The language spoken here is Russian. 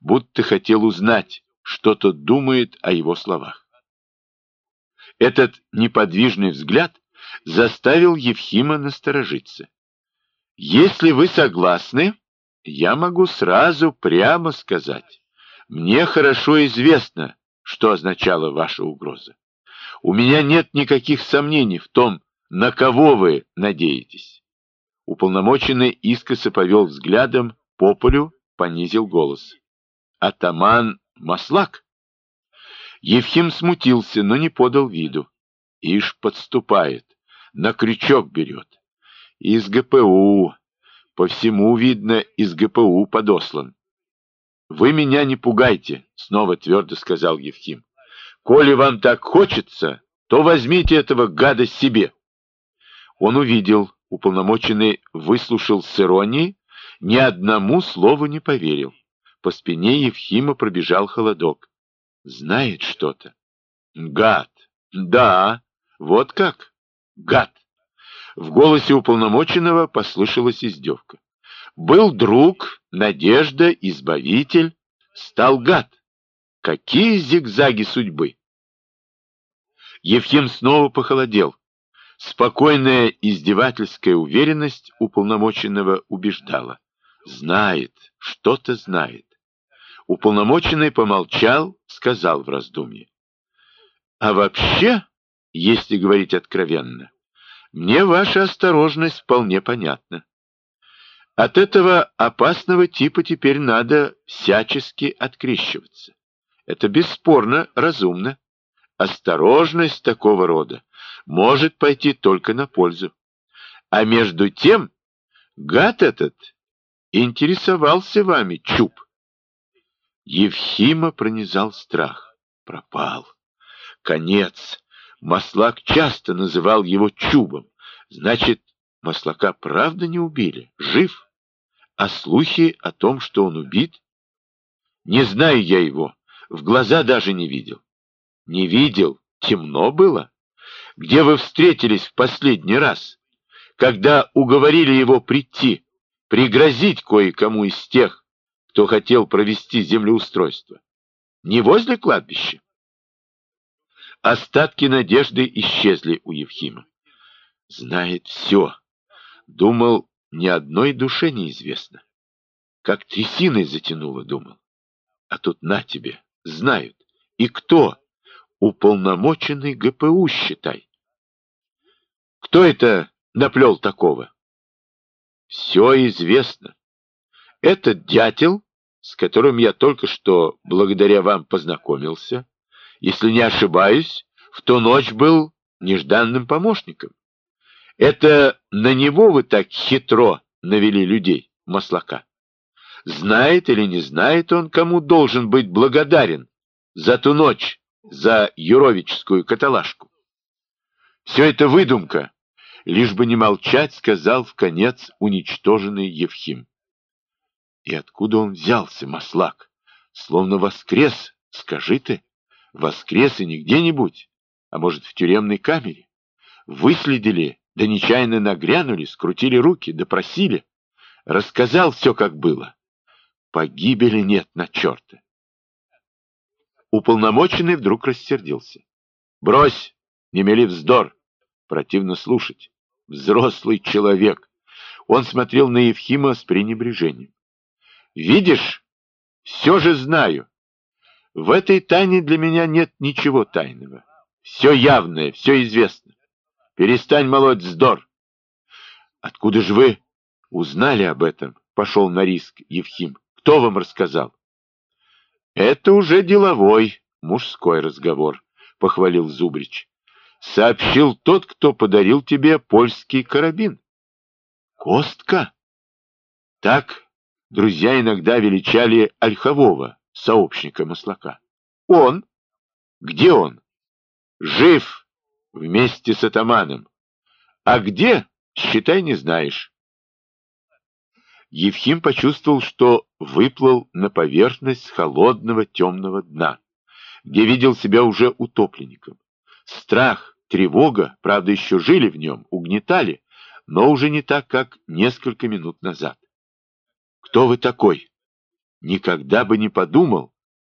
будто хотел узнать, что тот думает о его словах. Этот неподвижный взгляд заставил Евхима насторожиться. «Если вы согласны, я могу сразу прямо сказать. Мне хорошо известно, что означала ваша угроза. У меня нет никаких сомнений в том, на кого вы надеетесь». Уполномоченный искоса повел взглядом по полю, понизил голос. «Атаман Маслак?» Евхим смутился, но не подал виду. Ишь подступает, на крючок берет. Из ГПУ, по всему видно, из ГПУ подослан. «Вы меня не пугайте», — снова твердо сказал Евхим. «Коли вам так хочется, то возьмите этого гада себе». Он увидел, уполномоченный выслушал с иронией, ни одному слову не поверил. По спине Евхима пробежал холодок. Знает что-то. Гад. Да, вот как. Гад. В голосе уполномоченного послышалась издевка. Был друг, надежда, избавитель, стал гад. Какие зигзаги судьбы! Евхим снова похолодел. Спокойная издевательская уверенность уполномоченного убеждала. Знает, что-то знает. Уполномоченный помолчал, сказал в раздумье. А вообще, если говорить откровенно, мне ваша осторожность вполне понятна. От этого опасного типа теперь надо всячески открещиваться. Это бесспорно разумно. Осторожность такого рода может пойти только на пользу. А между тем, гад этот интересовался вами, Чуб. Евхима пронизал страх. Пропал. Конец. Маслак часто называл его Чубом. Значит, Маслака правда не убили? Жив? А слухи о том, что он убит? Не знаю я его. В глаза даже не видел. Не видел? Темно было? Где вы встретились в последний раз? Когда уговорили его прийти, пригрозить кое-кому из тех, кто хотел провести землеустройство? Не возле кладбища? Остатки надежды исчезли у Евхима. Знает все. Думал, ни одной душе неизвестно. Как трясиной затянуло, думал. А тут на тебе, знают. И кто? Уполномоченный ГПУ, считай. Кто это наплел такого? Все известно. Этот дятел, с которым я только что благодаря вам познакомился, если не ошибаюсь, в ту ночь был нежданным помощником. Это на него вы так хитро навели людей, Маслака. Знает или не знает он, кому должен быть благодарен за ту ночь, за юровическую каталажку? Все это выдумка, лишь бы не молчать, сказал вконец уничтоженный Евхим. И откуда он взялся, Маслак? Словно воскрес, скажи ты. Воскрес и не где-нибудь, а может, в тюремной камере. Выследили, да нечаянно нагрянули, скрутили руки, допросили. Рассказал все, как было. Погибели нет на черта. Уполномоченный вдруг рассердился. Брось, не мели вздор. Противно слушать. Взрослый человек. Он смотрел на Евхима с пренебрежением. Видишь, все же знаю. В этой тайне для меня нет ничего тайного. Все явное, все известно. Перестань молоть вздор. Откуда же вы узнали об этом? Пошел на риск Евхим. Кто вам рассказал? Это уже деловой, мужской разговор, похвалил Зубрич. Сообщил тот, кто подарил тебе польский карабин. Костка? Так друзья иногда величали Ольхового, сообщника Маслака. Он? Где он? Жив, вместе с атаманом. А где, считай, не знаешь. Евхим почувствовал, что выплыл на поверхность холодного темного дна, где видел себя уже утопленником. Страх, тревога, правда, еще жили в нем, угнетали, но уже не так, как несколько минут назад. «Кто вы такой?» никогда бы не подумал,